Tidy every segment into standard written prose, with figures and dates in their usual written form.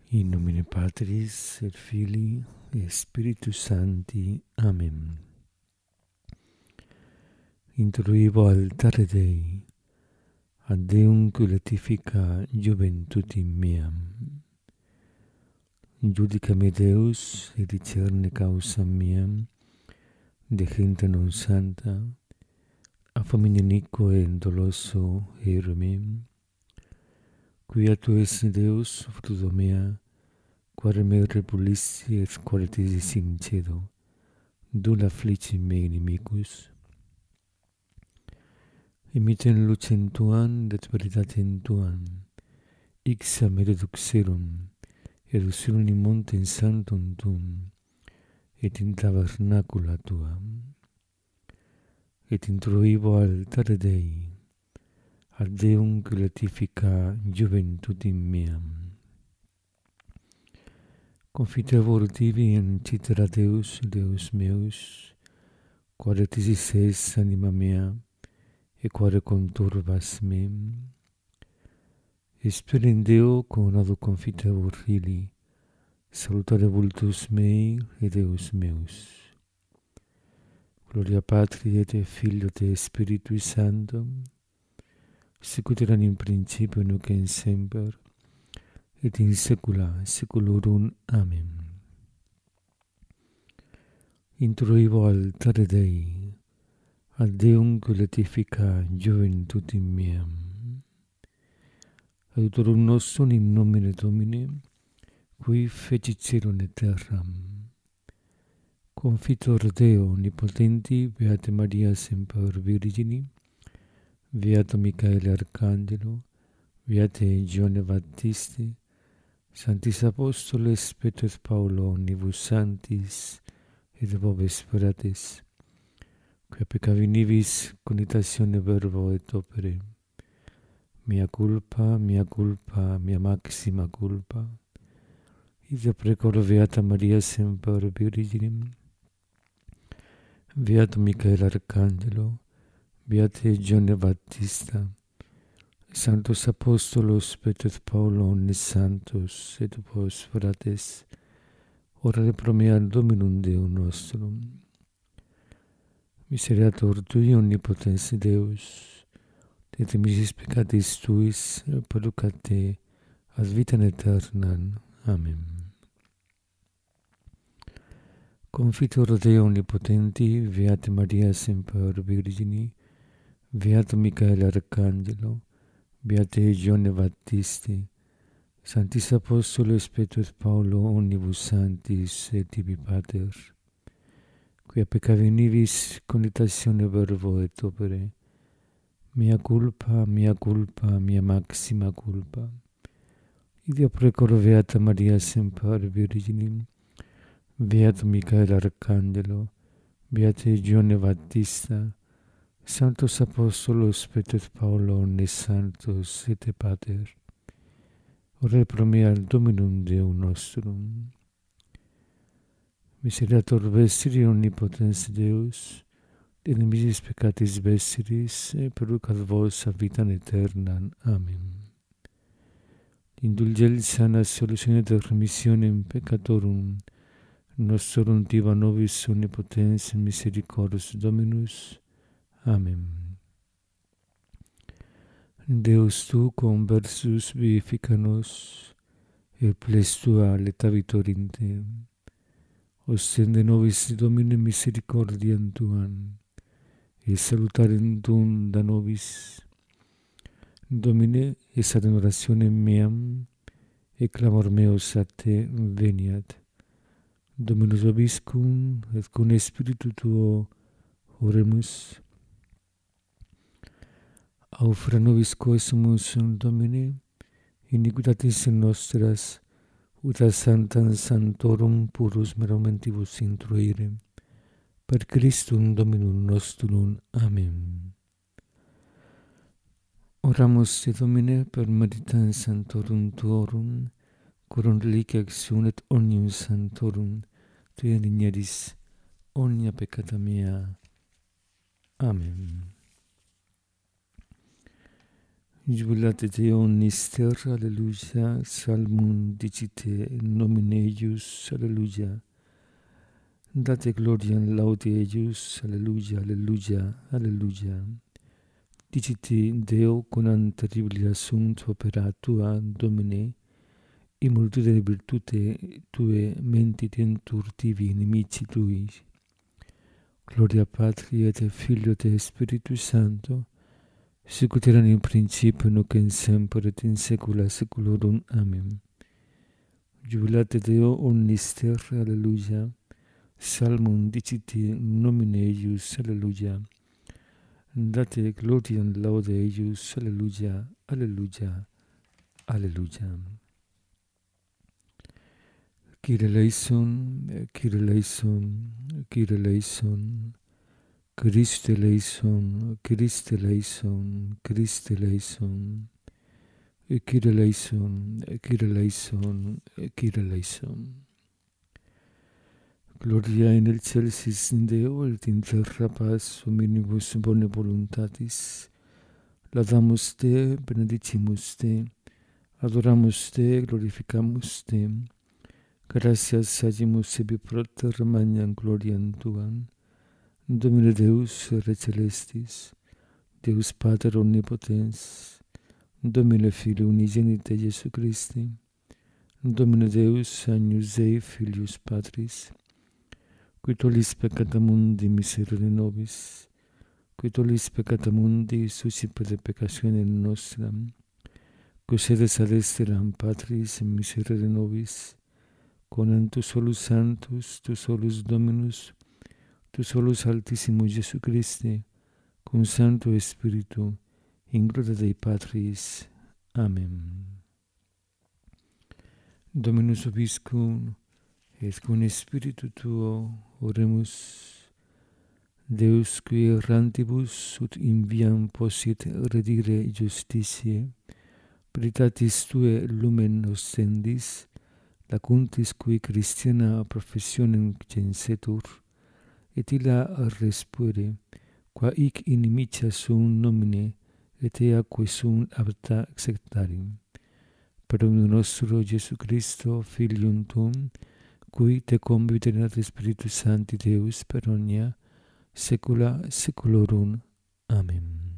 In nomine Patris et Filii et Spiritus Sancti. Amen. Introibo altare Dei, ad Deum culatifica juventutim meam. Judica me Deus, et discerne causam meam, de gente non santa, a famine iniquo et doloso ere mem. Quia tu es Deus, fruto mea, quare me repulissi et quare tesi sincedo, dula afflici me inimicus. Imiten lucem tuam, et veritatem tuam, ixam et reduxerum, erusirum in montem sanctum tuum, et in tabernacula tuam. Et introibo altare Dei, ad Deum gratifica juventutim meam. Confitevor tibi in citera Deus, Deus meus, quare tisis es anima mea, et quare conturbas mem. Spera in Deo conado confitevor fili, salutare vultus mei et Deus meus. Gloria Patri et Filio et Spiritui Sancto, sicut erat in principio nunc et semper, et in saecula saeculorum. Amen. Introibo altare Dei, ad Deum gratifica juventutim meam. Aiutorum nostrum in nomine Domini, qui fecit caelum et terram. Confitor Deo omnipotenti, Beata Maria semper Virgini, Beato Michaele Arcangelo, Beate Gione Baptisti, Sanctis Apostoles Petro et Paulo omnibus sanctis, et vobis fratres, quia peccavi nibis conitatione verbo et opere, mea culpa, mea maxima culpa. Ida precoro Beata Maria semper Virginim, Beato Michael Arcangelo, Beate Gione Battista, Sanctos Apostolos Petro et Paulo omnes santos et vos fratres, orare pro mea Dominum Deum nostrum. Miseriator Tui omnipotens Deus, et misis peccatis Tuis, perducat te ad vitam aeternam. Amen. Confitor Deo omnipotenti, Beate Maria semper Virgini, Beato Michaele Arcangelo, Beate Gione Baptisti, Sanctis Apostoles Petro et Paulo omnibus sanctis et tibi Pater, quia peccavi nibis conitatione verbo et opere, mea culpa, mea maxima culpa. Ida precoro Beata Maria semper Virginim, Beato Michael Arcangelo, Beate Gione Battista, Sanctos Apostolos Petro et Paulo omnes santos et Pater, orare pro mea Dominum Deum nostrum. Miseriator vestri omnipotens Deus, et nimicis peccatis vestris, perducat vos ad vitam aeternam. Amen. Indulgentia solutione et remissionem peccatorum nostrum diva nobis omnipotens misericordis Dominus. Amen. Deus tu conversus vivifica nos, et ples tua letavitor in te. Ostende nobis Domine misericordiam tuam, et salutarem tuum da nobis. Domine, es ad orationem meam, et clamor meus a te veniat. Dominus vobiscum, et cum Spiritu tuo oremus. Aufra nobis quesumus, Domine, iniquitatis nostras, ut ad sanctam sanctorum purus merumentibus intruire, per Christum Dominum nostrum. Amen. Oramus te Domine per meritam sanctorum tuorum, corum reliquia exum et omnium sanctorum, Tui indigneris omnia peccata mea. Amen. Jubilate Deo omnister, alleluia, salmum dicite in nomine eius, alleluia. Date gloriam laude eius, alleluia, alleluia, alleluia. Dicite Deo conam terribilia sunt opera tua, Domine, in multitude virtute tue mentitentur tibi inimici tui. Gloria Patri et Filio et Spiritus Sancto, sicut erat in principio nunc et semper et in saecula saeculorum. Amen. Jubilate Deo omnister, alleluia. Salmum dicite in nomine eius, alleluia. Date gloriam laude eius, alleluia, alleluia, alleluia. Kyrie eleison, Kyrie eleison, Kyrie eleison, Christe eleison, Christe eleison, Christe eleison, Kyrie eleison, Kyrie eleison, Kyrie eleison. Gloria in excelsis Deo et in terra paz hominibus bone voluntatis. Laudamus Te, benedicimus Te, adoramus Te, glorificamus Te. Gratias agimus ebi proter magnam gloriam Tuam. Domine Deus, Re Celestis, Deus Pater Omnipotens, Domine Filio Unigenite Iesu Christi, Domine Deus, Agnus Dei, Filius Patris, qui tollis peccata mundi miserere nobis, qui tollis peccata mundi suscipere peccationem nostram, qui sedes ad esteram Patris in miserere nobis, conam tu solus Sanctus, tu solus Dominus, tu solus Altissimus Iesu Christi, cum Sancto Spiritu, in gloria Dei Patris. Amen. Dominus vobiscum, et cum Spiritu tuo oremus. Deus qui errantibus ut in viam possit redire justitiae, veritatis Tue lumen ostendis, lacuntis qui Christiana professionem censetur, et illa respuere, qua hic inimicia sum nomine, et ea quae sum apta sectarim. Per omnium nostro Iesu Christo, Filium Tuum, qui Te convivit Spiritus Sancti Deus per omnia saecula saeculorum. Amen.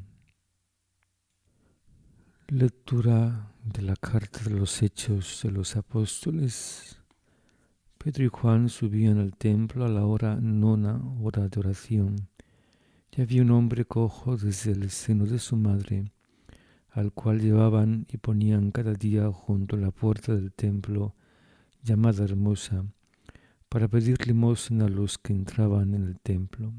Lectura de la carta de los Hechos de los Apóstoles. Pedro y Juan subían al templo a la hora nona, hora de oración. Y había un hombre cojo desde el seno de su madre, al cual llevaban y ponían cada día junto a la puerta del templo, llamada Hermosa, para pedir limosna a los que entraban en el templo.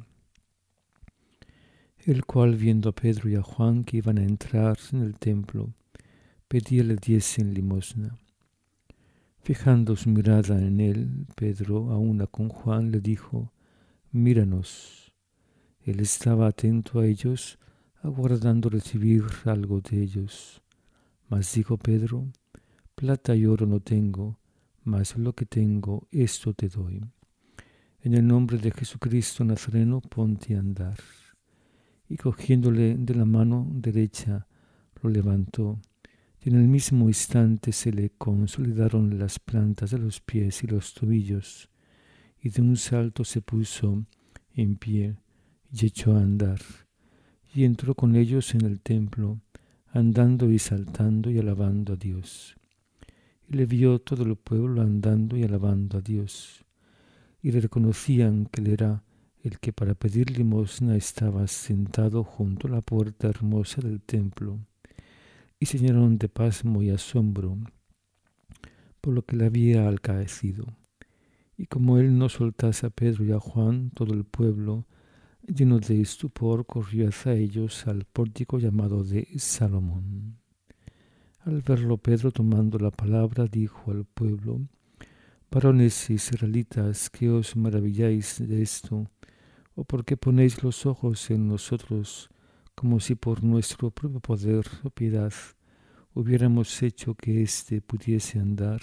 El cual, viendo a Pedro y a Juan que iban a entrar en el templo, pedía le diesen limosna. Fijando su mirada en él, Pedro, a una con Juan, le dijo: Míranos. Él estaba atento a ellos, aguardando recibir algo de ellos. Mas dijo Pedro: Plata y oro no tengo, mas lo que tengo, esto te doy. En el nombre de Jesucristo Nazareno, ponte a andar. Y cogiéndole de la mano derecha, lo levantó, y en el mismo instante se le consolidaron las plantas de los pies y los tobillos, y de un salto se puso en pie y echó a andar, y entró con ellos en el templo, andando y saltando y alabando a Dios. Y le vio todo el pueblo andando y alabando a Dios, y le reconocían que él era el que para pedir limosna estaba sentado junto a la puerta hermosa del templo, y se llenaron de pasmo y asombro por lo que le había acaecido. Y como él no soltase a Pedro y a Juan, todo el pueblo, lleno de estupor, corrió hacia ellos al pórtico llamado de Salomón. Al verlo, Pedro, tomando la palabra, dijo al pueblo: Varones israelitas, ¿qué os maravilláis de esto? ¿O por qué ponéis los ojos en nosotros, como si por nuestro propio poder o piedad hubiéramos hecho que éste pudiese andar?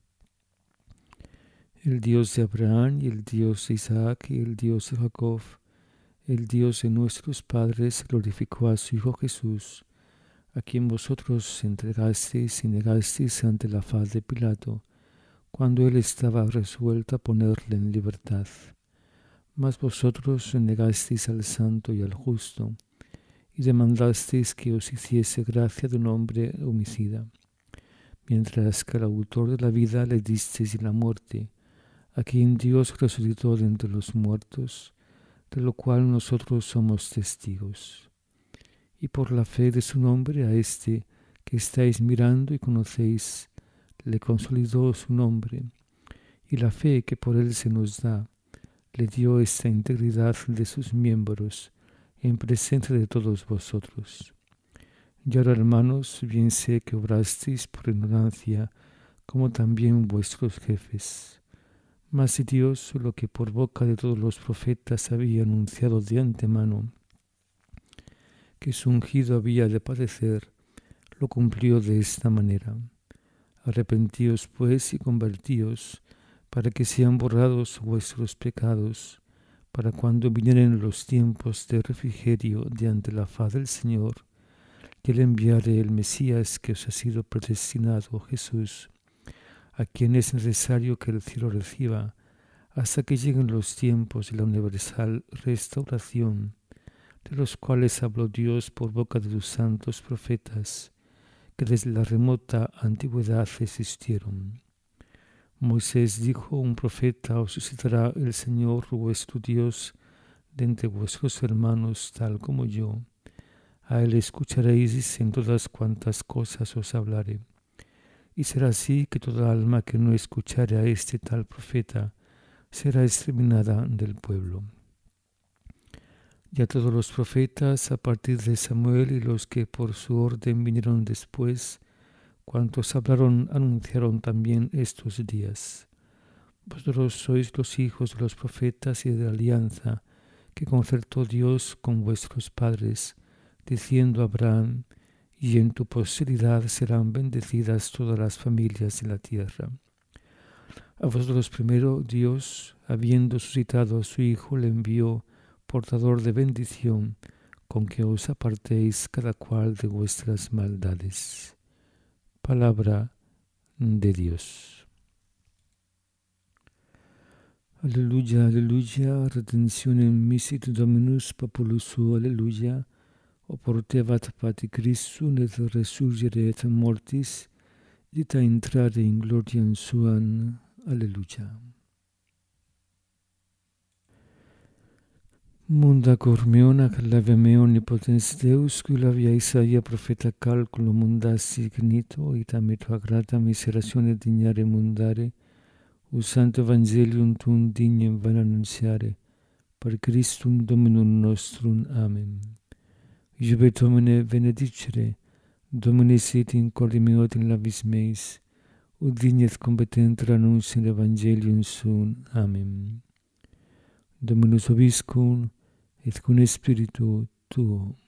El Dios de Abraham y el Dios de Isaac y el Dios de Jacob, el Dios de nuestros padres, glorificó a su Hijo Jesús, a quien vosotros entregasteis y negasteis ante la faz de Pilato, cuando él estaba resuelto a ponerle en libertad. Mas vosotros negasteis al santo y al justo, y demandasteis que os hiciese gracia de un hombre homicida, mientras que al autor de la vida le disteis la muerte, a quien Dios resucitó de entre los muertos, de lo cual nosotros somos testigos. Y por la fe de su nombre a este que estáis mirando y conocéis, le consolidó su nombre, y la fe que por él se nos da, le dio esta integridad de sus miembros en presencia de todos vosotros. Y ahora, hermanos, bien sé que obrasteis por ignorancia, como también vuestros jefes. Mas si Dios, lo que por boca de todos los profetas había anunciado de antemano, que su ungido había de padecer, lo cumplió de esta manera. Arrepentíos pues y convertíos, para que sean borrados vuestros pecados, para cuando vinieren los tiempos de refrigerio de ante la faz del Señor, que le enviare el Mesías que os ha sido predestinado, Jesús, a quien es necesario que el cielo reciba, hasta que lleguen los tiempos de la universal restauración, de los cuales habló Dios por boca de sus santos profetas, que desde la remota antigüedad existieron. Moisés dijo: un profeta os suscitará el Señor vuestro Dios de entre vuestros hermanos, tal como yo. A él escucharéis en todas cuantas cosas os hablaré. Y será así que toda alma que no escuchare a este tal profeta será exterminada del pueblo. Y a todos los profetas, a partir de Samuel y los que por su orden vinieron después, cuantos hablaron, anunciaron también estos días. Vosotros sois los hijos de los profetas y de la alianza que concertó Dios con vuestros padres, diciendo a Abraham: y en tu posteridad serán bendecidas todas las familias de la tierra. A vosotros primero Dios, habiendo suscitado a su Hijo, le envió portador de bendición, con que os apartéis cada cual de vuestras maldades. Palabra de Dios. Aleluya, aleluya, redentionem misit Dominus populus suo, aleluya, oportebat pati Christum et resurgere et mortis, dita intrare in gloriam suam, aleluya. Munda cor meon ac labia mea omnipotens Deus, qui labia Isaia profeta calculo munda signito, ita me tua grata miseratione dignare mundare, us santo evangelium tuum dignem van annunciare, per Christum Dominum nostrum. Amen. Jubet Domine benedicere, Domine sit in corde meo et in labis meis, ut dignes competentur annunciare evangelium suum. Amen. Dominus vobiscum, et cum spiritu tuo.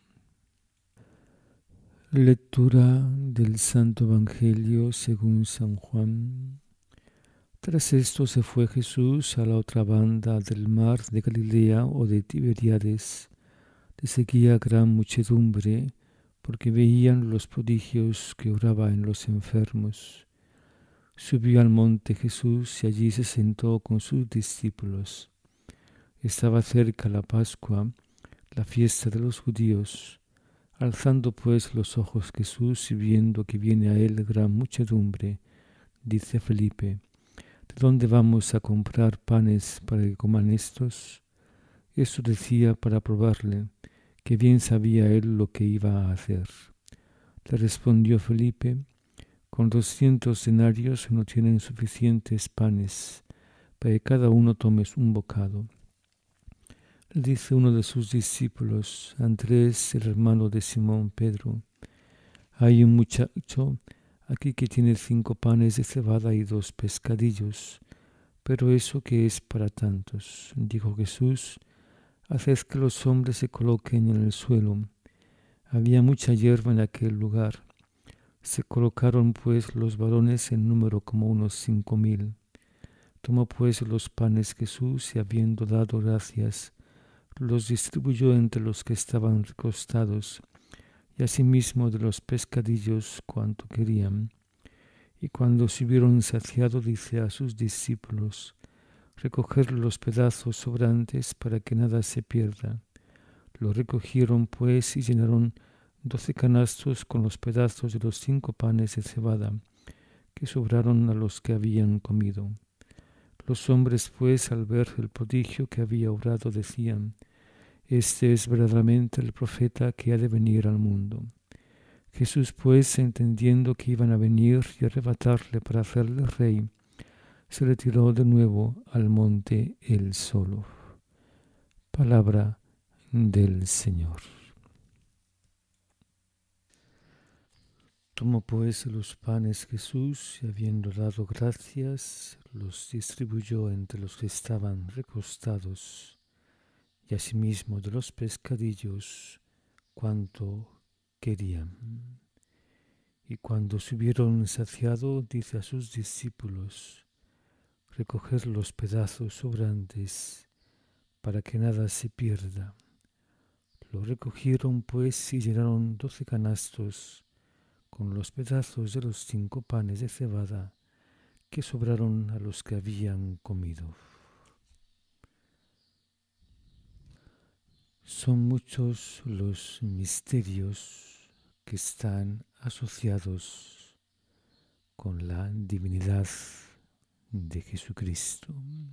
Lectura del Santo Evangelio según San Juan. Tras esto se fue Jesús a la otra banda del mar de Galilea o de Tiberíades. Le seguía gran muchedumbre, porque veían los prodigios que obraba en los enfermos. Subió al monte Jesús y allí se sentó con sus discípulos. Estaba cerca la Pascua, la fiesta de los judíos. Alzando pues los ojos Jesús y viendo que viene a él gran muchedumbre, dice a Felipe: ¿de dónde vamos a comprar panes para que coman estos? Esto decía para probarle, que bien sabía él lo que iba a hacer. Le respondió Felipe: con 200 denarios no tienen suficientes panes, para que cada uno tome un bocado. Le dice uno de sus discípulos, Andrés, el hermano de Simón Pedro: hay un muchacho aquí que tiene 5 panes de cebada y 2 pescadillos, pero eso que es para tantos. Dijo Jesús: haced que los hombres se coloquen en el suelo. Había mucha hierba en aquel lugar. Se colocaron pues los varones en número como unos 5,000. Tomó pues los panes Jesús y habiendo dado gracias, los distribuyó entre los que estaban recostados, y asimismo de los pescadillos cuanto querían. Y cuando se hubieron saciado, dice a sus discípulos: recoged los pedazos sobrantes para que nada se pierda. Lo recogieron pues y llenaron 12 canastos con los pedazos de los 5 panes de cebada, que sobraron a los que habían comido. Los hombres pues, al ver el prodigio que había obrado, decían: este es verdaderamente el profeta que ha de venir al mundo. Jesús pues, entendiendo que iban a venir y arrebatarle para hacerle rey, se retiró de nuevo al monte él solo. Palabra del Señor. Tomó pues los panes Jesús y, habiendo dado gracias, los distribuyó entre los que estaban recostados, y asimismo de los pescadillos cuanto querían. Y cuando se hubieron saciado, dice a sus discípulos: recoged los pedazos sobrantes para que nada se pierda. Lo recogieron pues y llenaron 12 canastos con los pedazos de los 5 panes de cebada que sobraron a los que habían comido. Son muchos los misterios que están asociados con la divinidad de Jesucristo.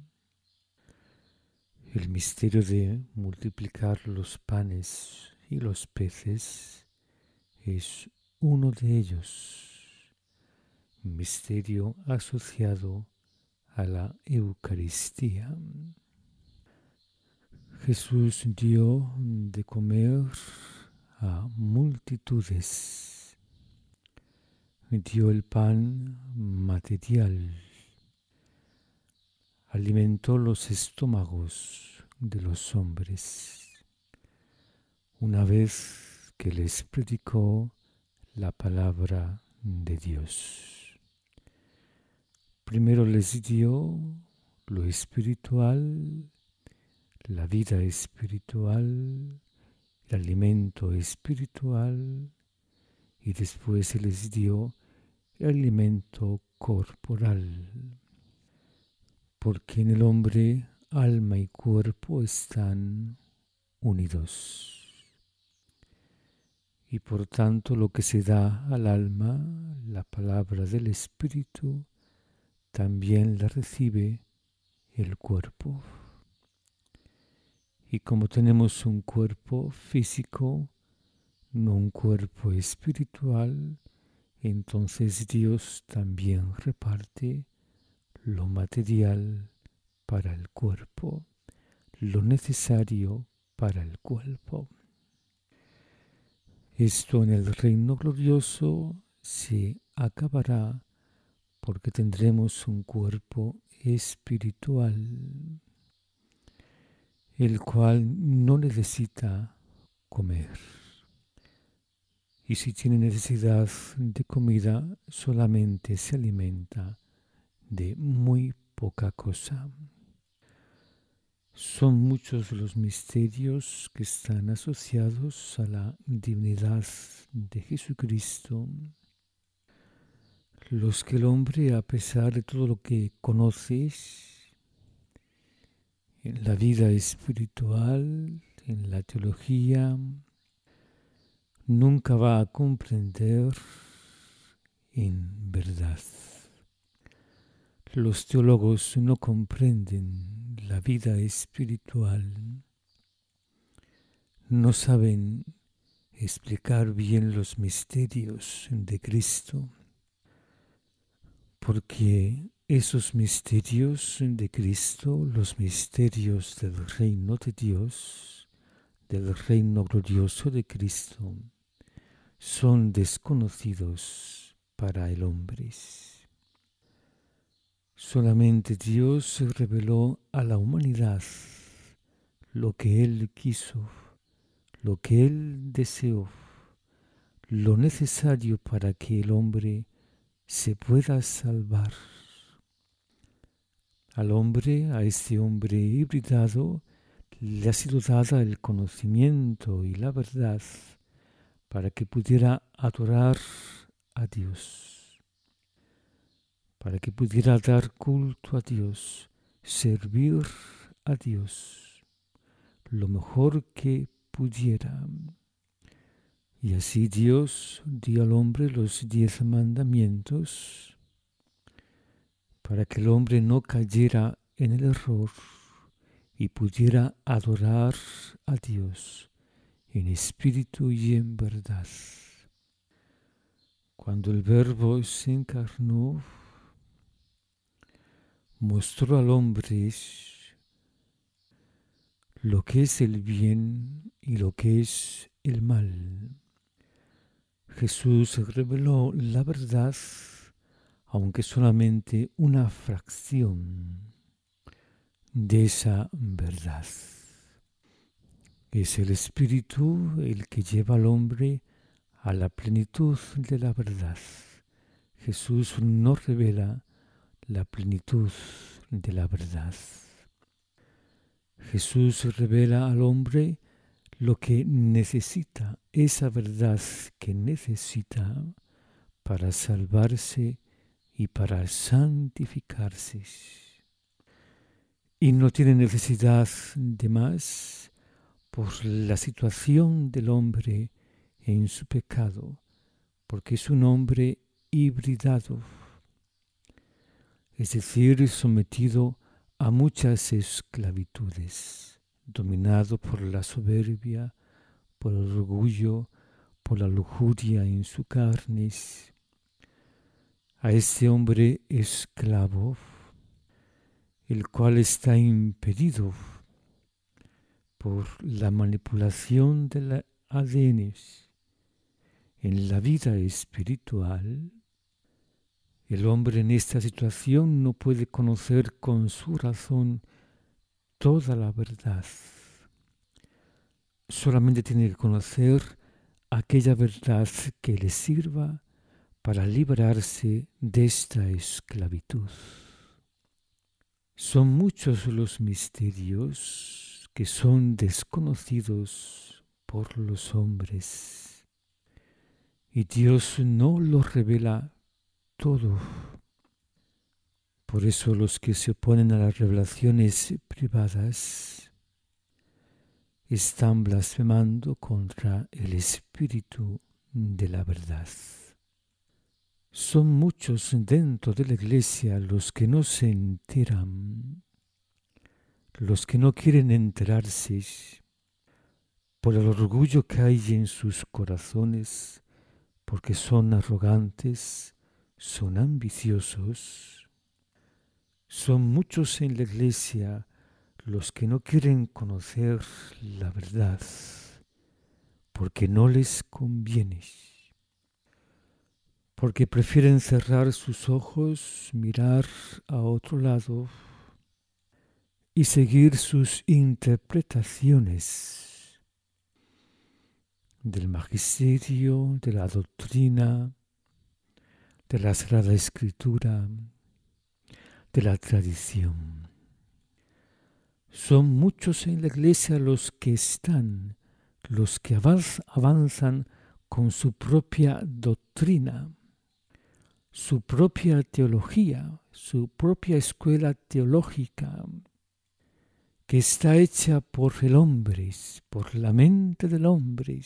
El misterio de multiplicar los panes y los peces es uno de ellos, misterio asociado a la Eucaristía. Jesús dio de comer a multitudes, dio el pan material, alimentó los estómagos de los hombres, una vez que les predicó la palabra de Dios. Primero les dio lo espiritual, la vida espiritual, el alimento espiritual, y después se les dio el alimento corporal, porque en el hombre alma y cuerpo están unidos. Y por tanto lo que se da al alma, la palabra del Espíritu, también la recibe el cuerpo. Y como tenemos un cuerpo físico, no un cuerpo espiritual, entonces Dios también reparte lo material para el cuerpo, lo necesario para el cuerpo. Esto en el reino glorioso se acabará porque tendremos un cuerpo espiritual, el cual no necesita comer. Y si tiene necesidad de comida, solamente se alimenta de muy poca cosa. Son muchos los misterios que están asociados a la divinidad de Jesucristo, los que el hombre, a pesar de todo lo que conoces en la vida espiritual, en la teología, nunca va a comprender en verdad. Los teólogos no comprenden la vida espiritual, no saben explicar bien los misterios de Cristo, porque esos misterios de Cristo, los misterios del reino de Dios, del reino glorioso de Cristo, son desconocidos para el hombre. Solamente Dios reveló a la humanidad lo que Él quiso, lo que Él deseó, lo necesario para que el hombre se pueda salvar. Al hombre, a este hombre hibridado, le ha sido dada el conocimiento y la verdad para que pudiera adorar a Dios, para que pudiera dar culto a Dios, servir a Dios lo mejor que pudiera. Y así Dios dio al hombre los 10 mandamientos para que el hombre no cayera en el error y pudiera adorar a Dios en espíritu y en verdad. Cuando el Verbo se encarnó, mostró al hombre lo que es el bien y lo que es el mal. Jesús reveló la verdad, aunque solamente una fracción de esa verdad. Es el Espíritu el que lleva al hombre a la plenitud de la verdad. Jesús nos revela la plenitud de la verdad. Jesús revela al hombre lo que necesita, esa verdad que necesita para salvarse y para santificarse. Y no tiene necesidad de más por la situación del hombre en su pecado, porque es un hombre hibridado, es decir, sometido a muchas esclavitudes, dominado por la soberbia, por el orgullo, por la lujuria en su carne. A este hombre esclavo, el cual está impedido por la manipulación del ADN en la vida espiritual, el hombre en esta situación no puede conocer con su razón toda la verdad. Solamente tiene que conocer aquella verdad que le sirva para librarse de esta esclavitud. Son muchos los misterios que son desconocidos por los hombres y Dios no los revela todo. Por eso los que se oponen a las revelaciones privadas están blasfemando contra el Espíritu de la verdad. Son muchos dentro de la iglesia los que no se enteran, los que no quieren enterarse por el orgullo que hay en sus corazones, porque son arrogantes, son ambiciosos. Son muchos en la iglesia los que no quieren conocer la verdad, porque no les conviene, porque prefieren cerrar sus ojos, mirar a otro lado y seguir sus interpretaciones del magisterio, de la doctrina, de la Sagrada Escritura, de la tradición. Son muchos en la iglesia los que avanzan con su propia doctrina, su propia teología, su propia escuela teológica, que está hecha por el hombre, por la mente del hombre.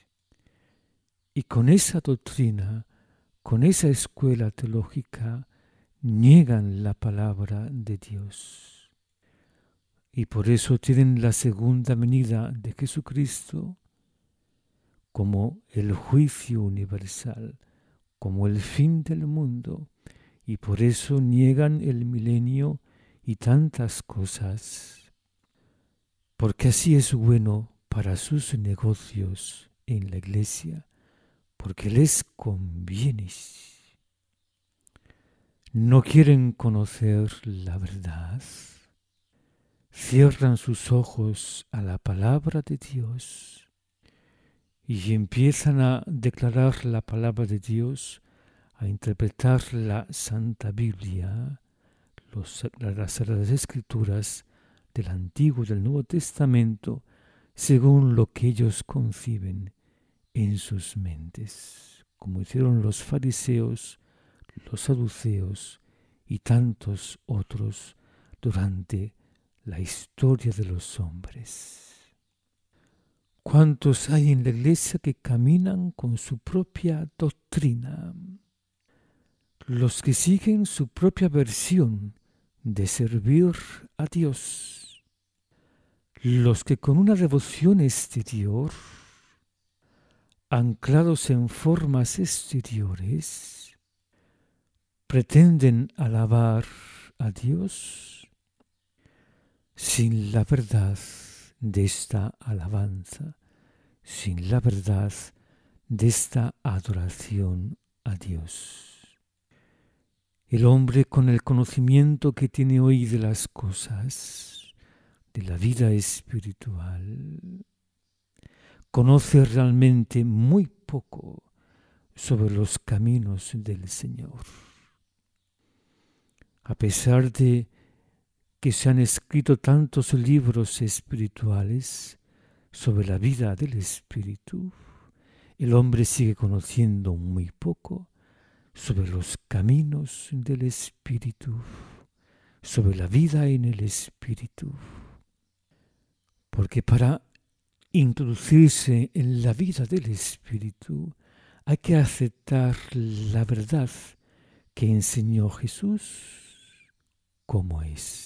Y con esa doctrina, con esa escuela teológica, niegan la palabra de Dios. Y por eso tienen la segunda venida de Jesucristo como el juicio universal, como el fin del mundo, y por eso niegan el milenio y tantas cosas, porque así es bueno para sus negocios en la iglesia, porque les conviene. No quieren conocer la verdad, cierran sus ojos a la palabra de Dios y empiezan a declarar la palabra de Dios, a interpretar la Santa Biblia, las Sagradas Escrituras del Antiguo y del Nuevo Testamento, según lo que ellos conciben en sus mentes, como hicieron los fariseos, los saduceos y tantos otros durante la historia de los hombres. ¿Cuántos hay en la iglesia que caminan con su propia doctrina? Los que siguen su propia versión de servir a Dios. Los que con una devoción exterior, anclados en formas exteriores, pretenden alabar a Dios sin la verdad de esta alabanza, sin la verdad de esta adoración a Dios. El hombre, con el conocimiento que tiene hoy de las cosas, de la vida espiritual, conoce realmente muy poco sobre los caminos del Señor. A pesar de que se han escrito tantos libros espirituales sobre la vida del espíritu, el hombre sigue conociendo muy poco sobre los caminos del espíritu, sobre la vida en el espíritu. Porque para introducirse en la vida del espíritu hay que aceptar la verdad que enseñó Jesús como es.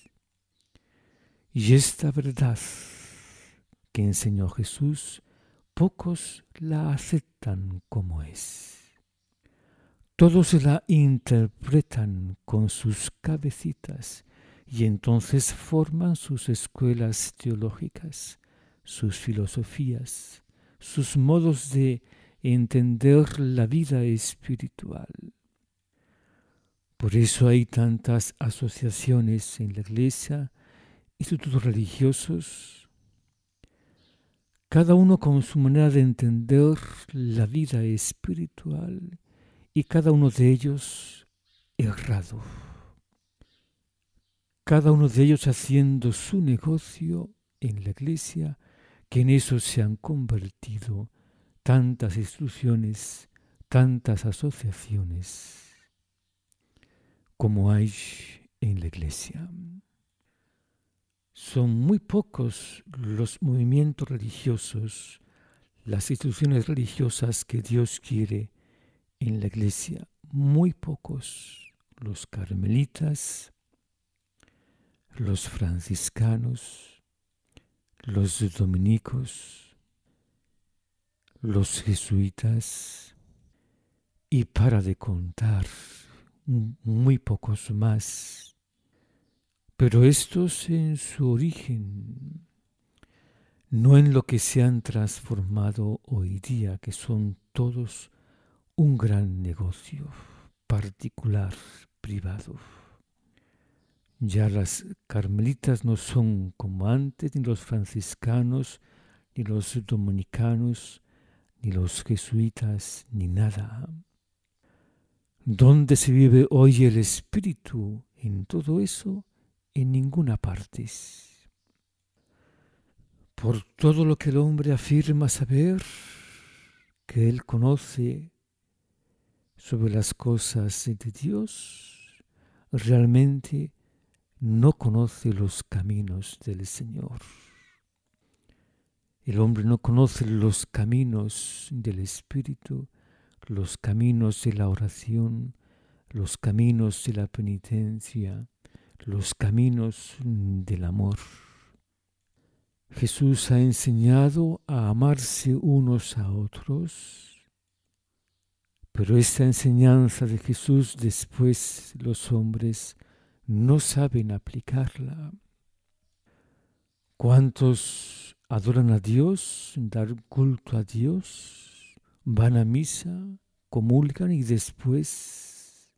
Y esta verdad que enseñó Jesús, pocos la aceptan como es. Todos la interpretan con sus cabecitas y entonces forman sus escuelas teológicas, sus filosofías, sus modos de entender la vida espiritual. Por eso hay tantas asociaciones en la iglesia, institutos religiosos, cada uno con su manera de entender la vida espiritual y cada uno de ellos errado. Cada uno de ellos haciendo su negocio en la iglesia, que en eso se han convertido tantas instituciones, tantas asociaciones como hay en la iglesia. Son muy pocos los movimientos religiosos, las instituciones religiosas que Dios quiere en la iglesia. Muy pocos. Los carmelitas, los franciscanos, los dominicos, los jesuitas y para de contar, muy pocos más. Pero estos en su origen, no en lo que se han transformado hoy día, que son todos un gran negocio particular, privado. Ya las carmelitas no son como antes, ni los franciscanos, ni los dominicanos, ni los jesuitas, ni nada. ¿Dónde se vive hoy el espíritu en todo eso? En ninguna parte. Por todo lo que el hombre afirma saber, que él conoce sobre las cosas de Dios, realmente no conoce los caminos del Señor. El hombre no conoce los caminos del Espíritu, los caminos de la oración, los caminos de la penitencia, los caminos del amor. Jesús ha enseñado a amarse unos a otros, pero esta enseñanza de Jesús después los hombres no saben aplicarla. ¿Cuántos adoran a Dios, dan culto a Dios, van a misa, comulgan y después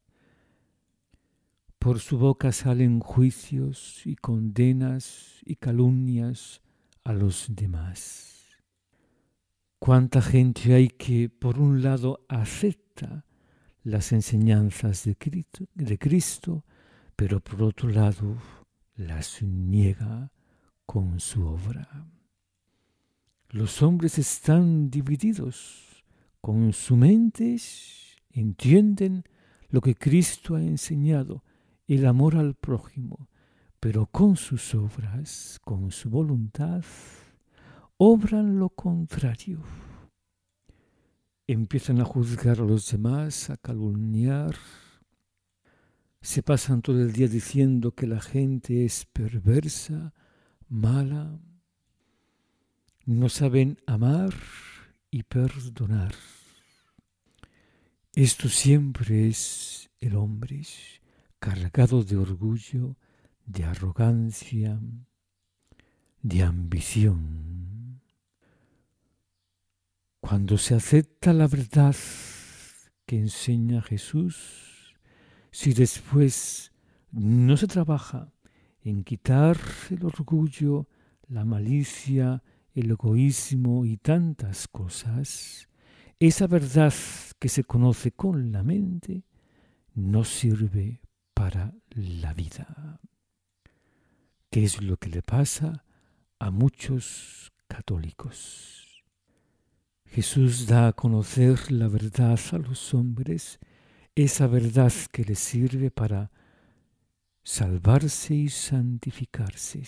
por su boca salen juicios y condenas y calumnias a los demás? ¿Cuánta gente hay que por un lado acepta las enseñanzas de Cristo, pero por otro lado las niega con su obra? Los hombres están divididos. Con su mente entienden lo que Cristo ha enseñado, el amor al prójimo, pero con sus obras, con su voluntad, obran lo contrario. Empiezan a juzgar a los demás, a calumniar. Se pasan todo el día diciendo que la gente es perversa, mala. No saben amar y perdonar. Esto siempre es el hombre, cargado de orgullo, de arrogancia, de ambición. Cuando se acepta la verdad que enseña Jesús, si después no se trabaja en quitar el orgullo, la malicia, el egoísmo y tantas cosas, esa verdad que se conoce con la mente no sirve para la vida. ¿Qué es lo que le pasa a muchos católicos? Jesús da a conocer la verdad a los hombres, esa verdad que les sirve para salvarse y santificarse.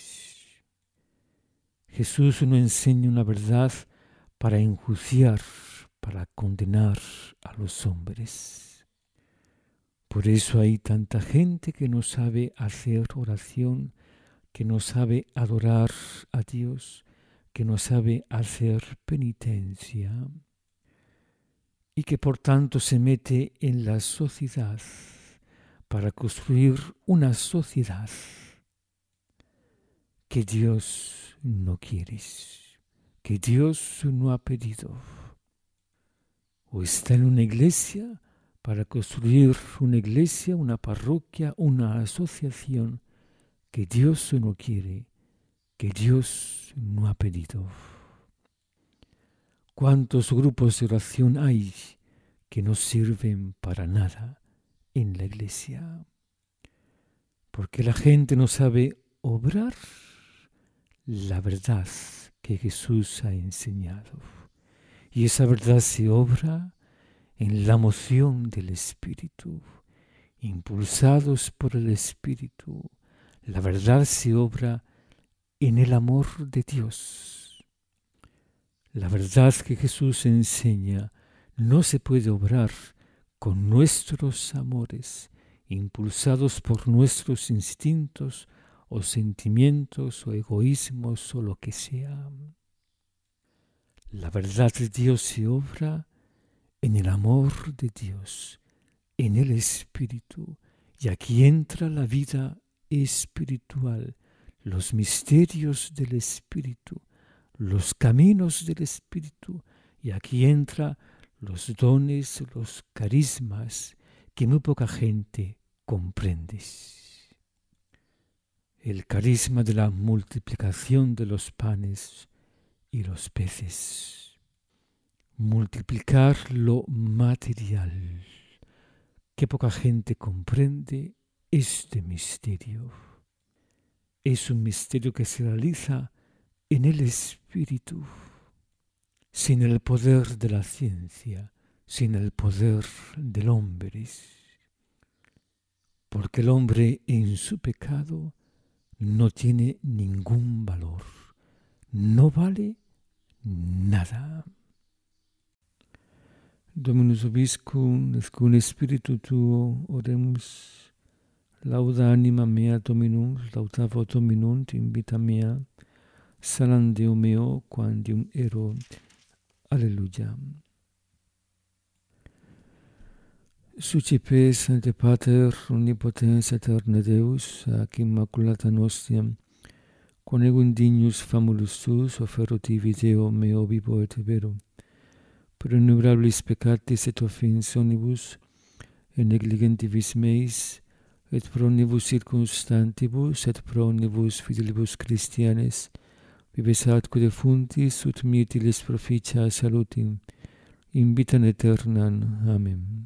Jesús no enseña una verdad para enjuiciar, para condenar a los hombres. Por eso hay tanta gente que no sabe hacer oración, que no sabe adorar a Dios, que no sabe hacer penitencia y que por tanto se mete en la sociedad para construir una sociedad que Dios no quiere, que Dios no ha pedido. O está en una iglesia para construir una iglesia, una parroquia, una asociación que Dios no quiere, que Dios no ha pedido. ¿Cuántos grupos de oración hay que no sirven para nada en la iglesia? Porque la gente no sabe obrar la verdad que Jesús ha enseñado. Y esa verdad se obra en la moción del Espíritu, impulsados por el Espíritu. La verdad se obra en el amor de Dios. La verdad que Jesús enseña no se puede obrar con nuestros amores, impulsados por nuestros instintos o sentimientos o egoísmos o lo que sea. La verdad de Dios se obra en el amor de Dios, en el Espíritu, y aquí entra la vida espiritual, los misterios del Espíritu, los caminos del Espíritu, y aquí entra los dones, los carismas que muy poca gente comprende. El carisma de la multiplicación de los panes y los peces. Multiplicar lo material. Que poca gente comprende este misterio. Es un misterio que se realiza en el Espíritu, sin el poder de la ciencia, sin el poder del hombre. Porque el hombre en su pecado no tiene ningún valor, no vale nada. Dominus Vobiscum, et cum Spiritu tuo, oremus, lauda anima mea Dominum, laudavo Dominum, in vita mea, salam Deo meo, quandium ero. Alleluia. Sucipe, Sancte Pater, omnipotens aeterne Deus, ac immaculata nostiam, quam ego indignus famulus tuus, offero tibi Deo meo vivo et vero, per innumerabilis peccatis et offensonibus, et negligentibus meis, et pro omnibus circumstantibus, et pro omnibus fidelibus Christianes, vives atque defuntis, ut mitilis proficia salutim, in vitam aeternam. Amen.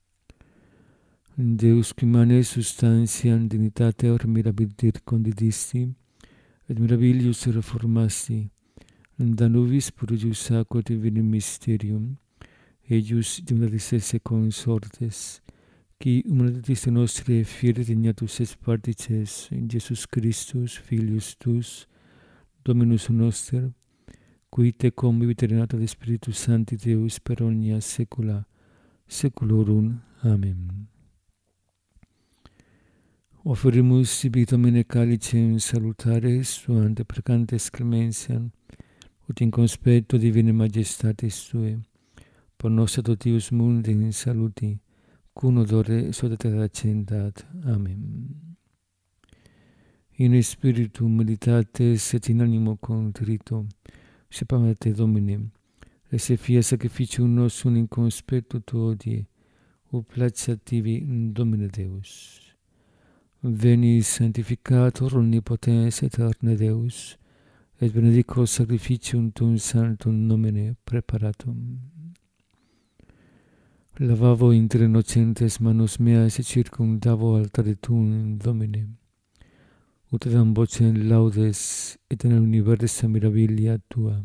Deus qui manes substantiam dignitatem mirabiliter condidisti, et mirabilius reformasti, da nubis purgius aqua divinum mysterium, eius divinitatis esse consortes, qui humanitatis nostre fieret ignatus es partices in Jesus Christus, Filius Tuus, Dominus noster, qui tecum vivit renata de Spiritus Sancti Deus per omnia saecula saeculorum. Amen. Offerimus sibi Domine calicem salutare suante precantes clementiam, ut in conspecto divine majestatis Tue, por nos adoptius mundi in saluti, cum odore suadet accendat. Amen. In spiritu meditates et in animo contrito, sepamate Domine, et se fia sacrificium nostrum in conspectu Tuo hodie, ut placet tibi, Domine Deus. Veni sanctificator omnipotens aeterne Deus, et benedicor sacrificium Tuum sanctum nomine preparatum. Lavavo inter innocentes manos meas et circumdavo altare Tuum, Domine, ut edam vocem laudes et in universa mirabilia Tua.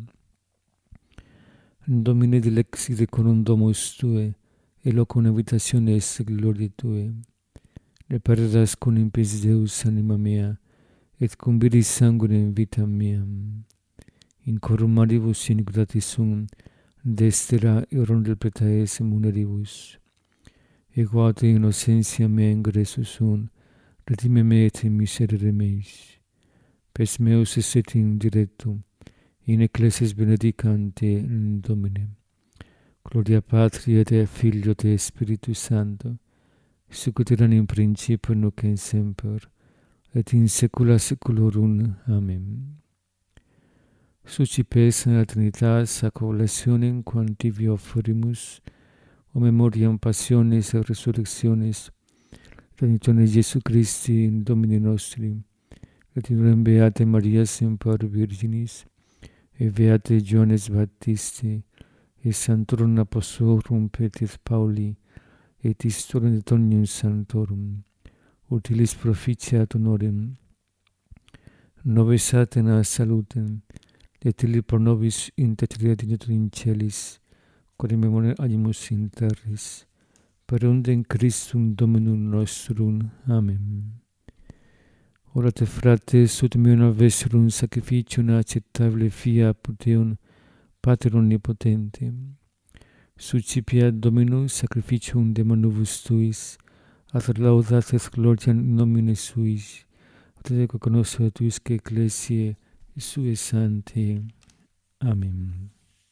Domine dilexi decorum domus Tue, et locum habitationes gloriae Tue. Reparedas cum impes Deus anima mea, et cum viris sanguinem vitam meam. In corum maribus iniquitatis sum, destera eorum del pretaes muneribus. Ego te innocentia mea ingressus sum, redime me et in miserere meis. Pes meus esset in direttum, in ecclesias benedicante Domine. Gloria Patri et Filio et Spiritus Sancto, sic ut erat in principio nunc et semper, et in saecula saeculorum. Amen. Sucipes in la Trinitas ac oblationem quam tibi offerimus, o memoriam passionis et resurrectionis, redemptionis Jesu Christi Domini nostri, et in beate Maria semper Virginis, et beate Ioannes Baptisti, et sanctorum apostolorum Petri et Pauli, et historiam de omnium sanctorum, utilis proficiat honorem, nobis Athena salutem, et illi pro nobis intercedit in celis, quod in memoria agimus in terris, per undem Christum Dominum nostrum. Amen. Orate frates, ut meum avesserum sacrificium acceptabile fiat Deum, Pater omnipotentem. Sucipiat Dominus sacrificium de manibus Tuis, ad laudat et gloria in nomine Suis, et ego conoscere Tuisque ecclesiae Sue Sanctae. Amen.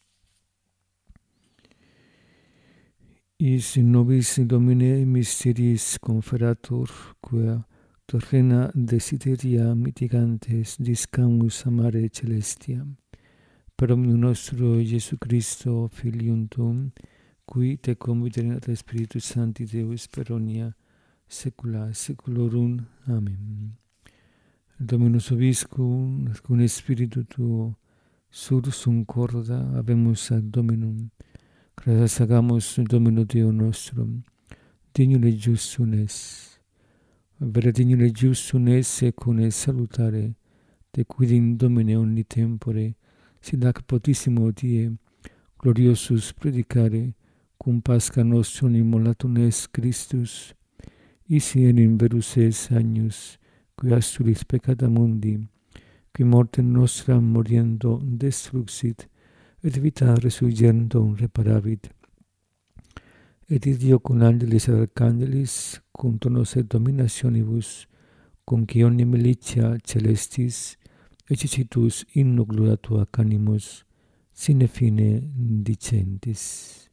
Is in nobis Domine mysteris conferatur, quia terrena desideria mitigantes discamus amare celestiam. Per omnium nostro Iesu Christo, Filium Tuum, qui tecum vivit renata Spiritus Sancti Deus per omnia saecula saeculorum. Amen. Dominus vobiscum, et cum Spiritu Tuo, sursum corda habemus ad Dominum, gratias agamus Domino Deo nostrum, dignum et justum es. Vere dignum et justum es secum salutare, te quidim Domine omni tempore, sed ac potissimo die gloriosus predicare, cum Pascha nostrum immolatum est Christus, isi enim verus es agnus, qui asturis peccata mundi, qui mortem nostram moriendo destruxit, et vita resurgendo reparavit. Et Dio cum angelis et arcangelis, cum tonos et dominationibus, cum qui omnia militia celestis, exercitus in gloria Tua canimus, sine fine dicentis.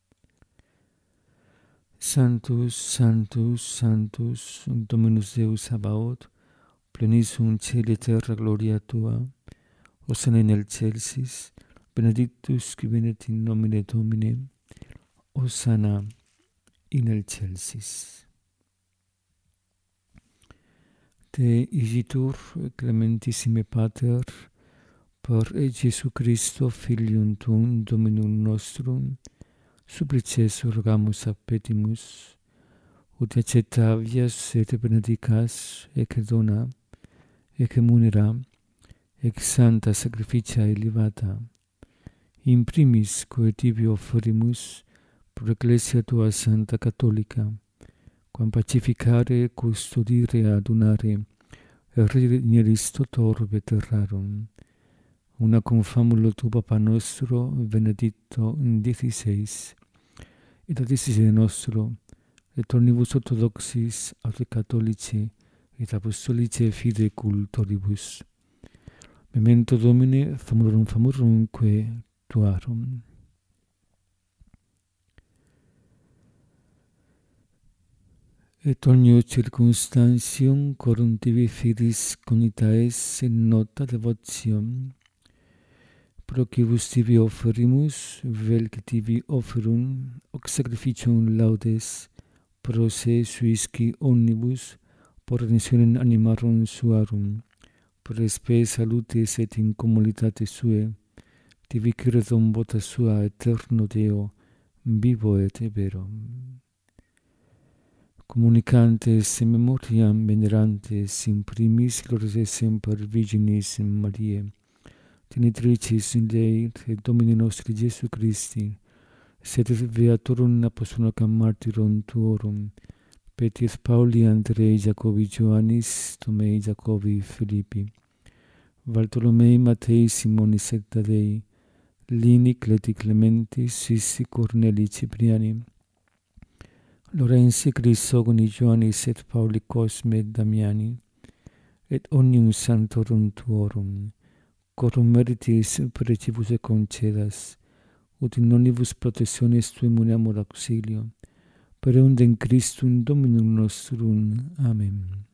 Sanctus, Sanctus, Sanctus, Dominus Deus Sabaoth, plenissum caeli et terra gloria Tua, hosanna in excelsis, benedictus qui venit in nomine Domini, hosanna in excelsis. Te igitur, clementissime Pater, per Iesu Christo, Filium Tuum, Dominum nostrum, supplices rogamus appetimus, ut accettavias et benedicas, ec dona, ec munera, ex santa sacrificia elevata, in primis quae tibi offerimus pro ecclesia tua santa catholica, quam pacificare, custodire, adunare, et regeneris tot orbe terrarum, una confamulo tu Papa nostro, Benedicto XVI, et ad Dissise nostro, et omnibus orthodoxis, aut catholici, et apostolici fide cultoribus. Memento Domine, famurumque tuarum. Et omnio circumstantium corum tibi fidis conitaes in nota devotium, procibus tibi offerimus, vel que tibi offerum, hoc sacrificium laudes, pro se suisci omnibus, por redentionem animarum suarum, per spe salutis et in communitate sue, tibi credum vota sua eterno Deo, vivo et vero. Communicantes memoriam venerantes in primis gloriae semper Virginis Mariae, Tenitricis Dei et Domini nostri Iesu Christi, sed beatorum apostolum martyrum tuorum, Petrus Pauli, Andrei, Jacobi, Ioannis, Tomei, Jacobi, Filippi, Bartolomei, Matei, Simonis et Tadei, Lini, Cleti, Clementis, Sissi, Corneli, Cipriani, Lorenzi, Crisogoni, Ioannis et Pauli, Cosme et Damiani, et omnium sanctorum tuorum, corum meritis precibus et concedas, ut in omnibus protectionis tui muniamur auxilio, per eundem Christum Dominum nostrum. Amen.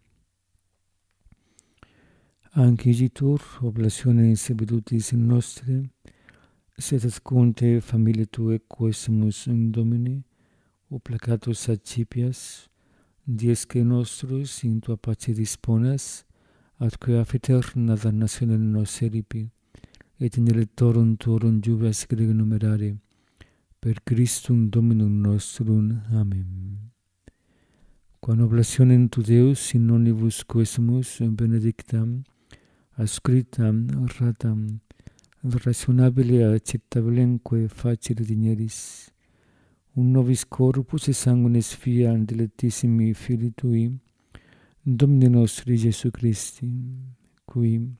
Ancigitur oblationes vedutis in nostre, sed ascunte familie tue quesumus in Domine, o placatus accipias, diesque nostros in tua pace disponas, atque af eterna damnationem nos eripi, et in electorum tuorum jubias grege numerare, per Christum Dominum nostrum. Amen. Quam oblationem tu Deus in omnibus quesumus benedictam, ascritam, ratam, rationabile acceptabilemque facere digneris, un nobis corpus et sanguinis fiat dilectissimi Filii Tui, Domini nostri Iesu Christi, qui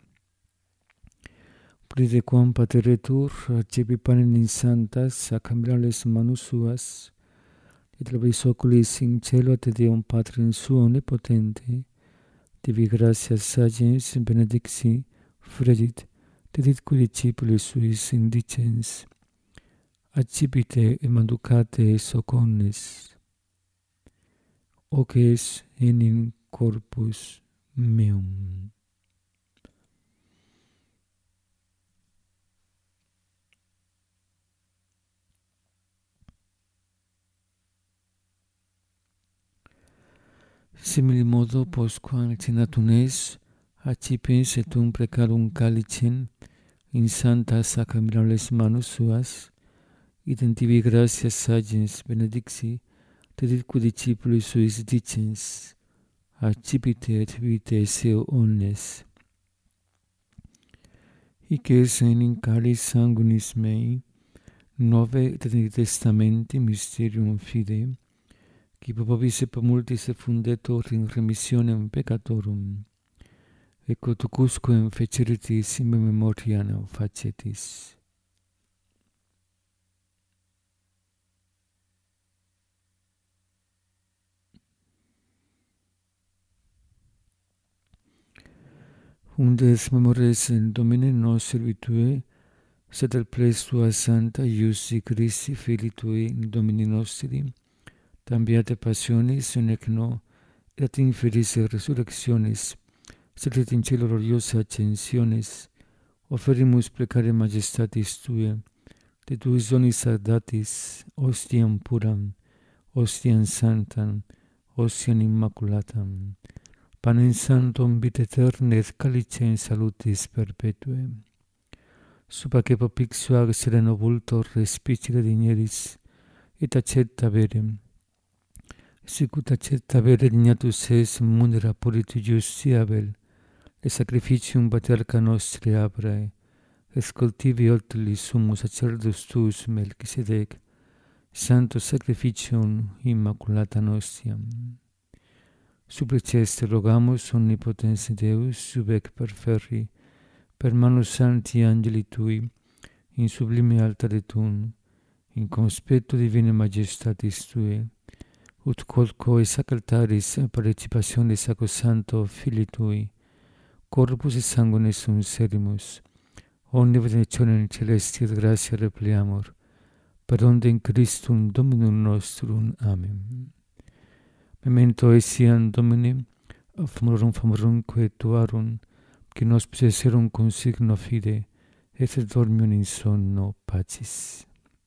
pride quam pateretur accepi panem in sanctas sacramentales manus suas, et labris oculis in cielo te Deum Patrem suo omnipotente, tibi gratias sagens benedicti fregit, dedit cui discipuli suis indicens, accipite et manducate soconnes, hoc es enim corpus meum. Simili modo postquam cenatum es, accipens et precarum calicem in sanctas sacramentales manus suas, idem tibi gratias sagens benedicti, dedit cui discipuli suis dicens, accipite et bibite seu omnes. Hic es enim calis sanguinis mei, nove et testamenti mysterium fidei, qui per vobis et per multis effundetur in remissionem peccatorum, et quotucusquem feceritis in memoriam facetis. Undes memores Domine nos servitue, sed al ples tua santa Iusi Christi Filii Tui Domini nostri, tam beate passionis, nec no, et infelis resurrectionis, sed et in cielo gloriosa ascensionis, offerimus plecare majestatis Tue, de Tui sonis datis, ostiam puram, ostiam sanctam, ostiam immaculatam, panem sanctum vitae aeterne et calicem salutis perpetue. Subaque propixua sereno vultor respicere digneris, et accepta verem, sicut accepta vere dignatus es munera politi justi Abel, le sacrificium paterca nostri abrae, escultivi oltuli summus sacerdus tuus Melchisedec, santo sacrificium immaculata nostiam. Suppliceste rogamus omnipotens Deus, sub ec perferri, per manus sancti angeli tui, in sublime altare tuum, in conspectu divine majestatis tue, ut quodque sacraltaris participationis sacrosancto Filii tui, corpus et sanguine sum serimus, omni benedictionem celesti et gratia repleamur, per ondem Christum Dominum nostrum. Amen. Memento etiam Domine, famorumque tuarum, qui nos possesserum consigno fide, et dormium in sonno pacis.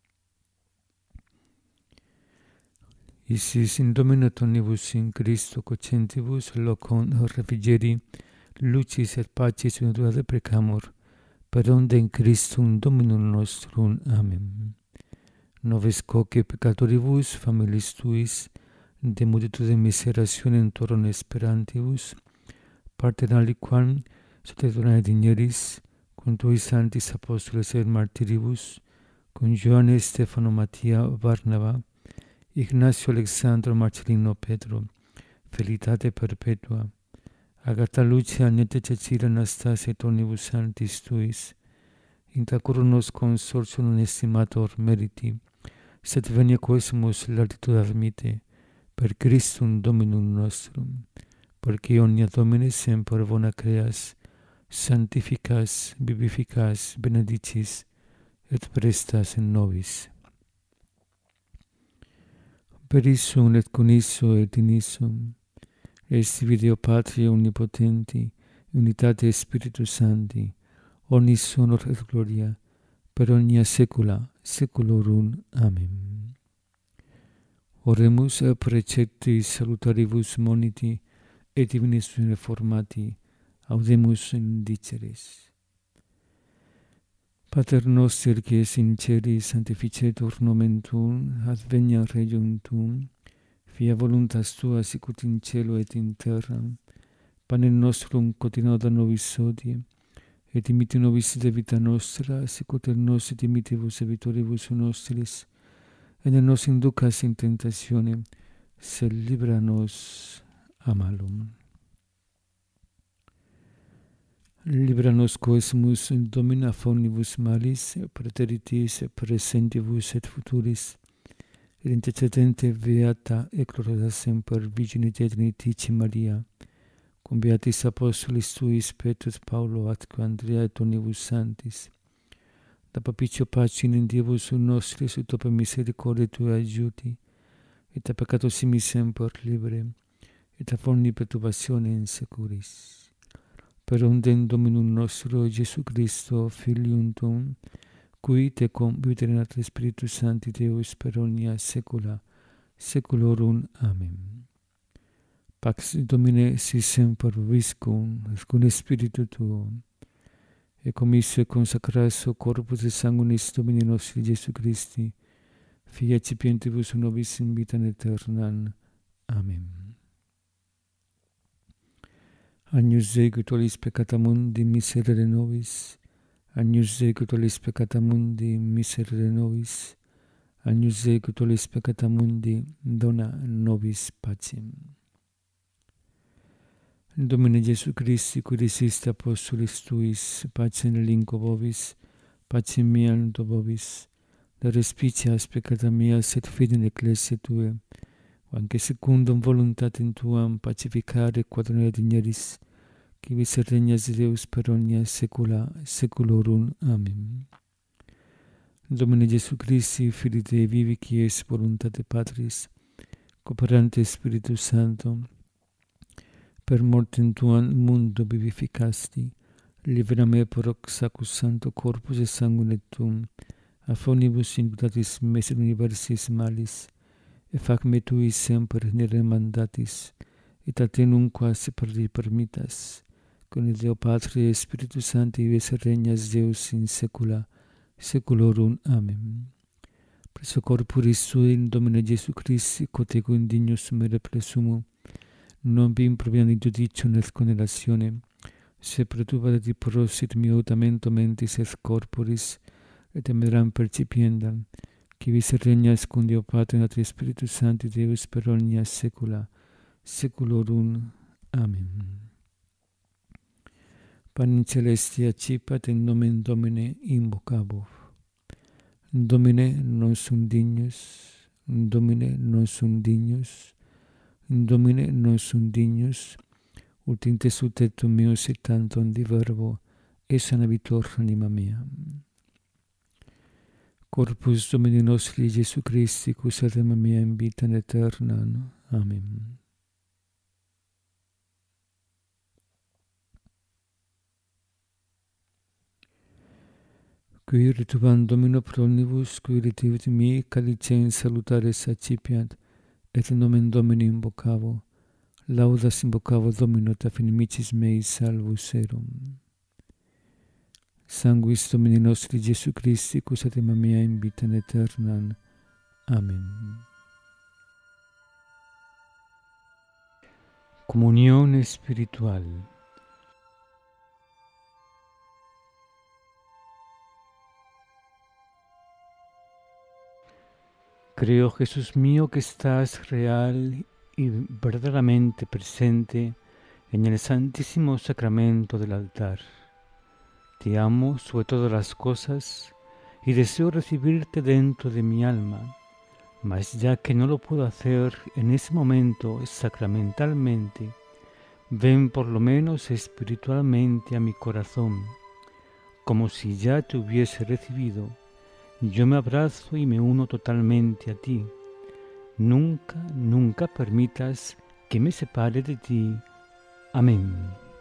Isis in Domine tonibus in Christo cocentibus locum refrigeri, lucis et pacis unitua deprecamur, per ondem Christum Dominum nostrum. Amen. Noves coque peccatoribus familis tuis, de multitude miserationem torum esperantibus, partem aliquam sote donae digneris, cum tui sanctis apostoles et martiribus, cum Ioanne, Stefano, Mattia, Barnaba, Ignacio, Alexandro, Marcellino, Petro, Felicitate perpetua, Agata, Lucia, Agnete, Cecilia, Anastasia, et omnibus sanctis tuis, intra curum nos consortium non estimator meriti, sed venia quesumus latitude admite, per Christum Dominum nostrum, porque omnia Domine semper bona creas, sanctificas, vivificas, benedicis, et prestas in nobis. Per issum et con isso et in issum, est Deo Patria omnipotenti, unitate Spiritus Sancti, omnis honor et gloria, per omnia saecula saeculorum. Amen. Oremus preceptis salutaribus moniti, et divinis reformati, audemus indiceres. Pater noster, qui es in celis, sanctificetur nomen tuum, adveniat regnum tuum, fia voluntas tua sicut in cielo et in terra. Panem nostrum quotidianum da nobis hodie, et dimitte nobis debita nostra, sicut et nos dimittibus debitoribus nostris, et ne nos inducas in tentationem, sed libera nos a malum. Libera nos quesumus Domine a omnibus malis, praeteritis, presentibus et futuris, et intercedente beata et gloriosa semper Virgine Trinitate Maria, cum beatis apostolis tuis Petrus, Paulo, atque Andrea et omnibus sanctis, da propicio pacem in Dievus nostris ut per misericordia tua adjuti, et a peccato simi semper libere, et a omni perturbationem securis. Per ondem Dominum nostro Iesu Christo, Filium tuum, qui tecum vivit Spiritus Sancti Deus per omnia saecula saeculorum. Amen. Pax Domine si semper vobiscum, et cum spiritu tuo, et commisso et consacratio corpus et sanguinis Domini nostri Iesu Christi, Fili excipientibus nobis in vitam aeternam. Amen. Agnus Dei, qui tollis peccata mundi, miserere nobis. Agnus Dei, qui tollis peccata mundi, miserere nobis. Agnus Dei, qui tollis peccata mundi, dona nobis pacem. Domine Iesu Christi, qui resiste apostolis tuis, pacem relinquo vobis, pacem meam do vobis, da respicias peccata meas et fidem ecclesiae tuae, anche secundum voluntatem tuam pacificare quadrone digneris, qui vis regnas Deus per omnia saecula saeculorum. Amen. Domine Iesu Christi, Filii Dei vivi, qui es voluntate Patris, cooperante Spiritus Sancto, per mortem tuam mundo vivificasti, libera me per hoc sacrosancto corpus et sanguine tuum, a omnibus imputatis mesis universis malis, et fac me tui semper nere mandatis, et a te nunquas permitas, con Deo Patria et Spiritus Sancti vis regnas Deus in saecula saeculorum. Amen. Presso corporis tui in Domine Iesu Christi, cotego indignus mere presumo, non vi improviam in judicium et condenationem, se protuberet prosit miutamento mentis et corporis, et emeram percipiendam, qui vis regnas cum Deo Pater et Spiritus Sancti Deus per omnia saecula saeculorum. Amen. Panem celestia accipat in nomen Domini invocabo. Domine non sum dignus, Domine non sum dignus, Domine non sum dignus, ut in te sutetum meus et tantum di verbo, et sanabitur anima mea. Corpus Domini nostri Jesu Christi, cus et anima mea in vita aeterna. Amen. Qui retubam Domino pro omnibus, qui retivit mi calicem salutaris accipiat, et in nomen Domini invocavo, laudas invocavo Domino ta finimicis mei salvus erum. Sanguis Domini nostri Jesu Christi, cus et anima mea in vita aeterna. Amen. Comunión espiritual. Creo, Jesús mío, que estás real y verdaderamente presente en el santísimo sacramento del altar. Te amo sobre todas las cosas y deseo recibirte dentro de mi alma, mas ya que no lo puedo hacer en ese momento sacramentalmente, ven por lo menos espiritualmente a mi corazón, como si ya te hubiese recibido. Yo me abrazo y me uno totalmente a ti. Nunca, nunca permitas que me separe de ti. Amén.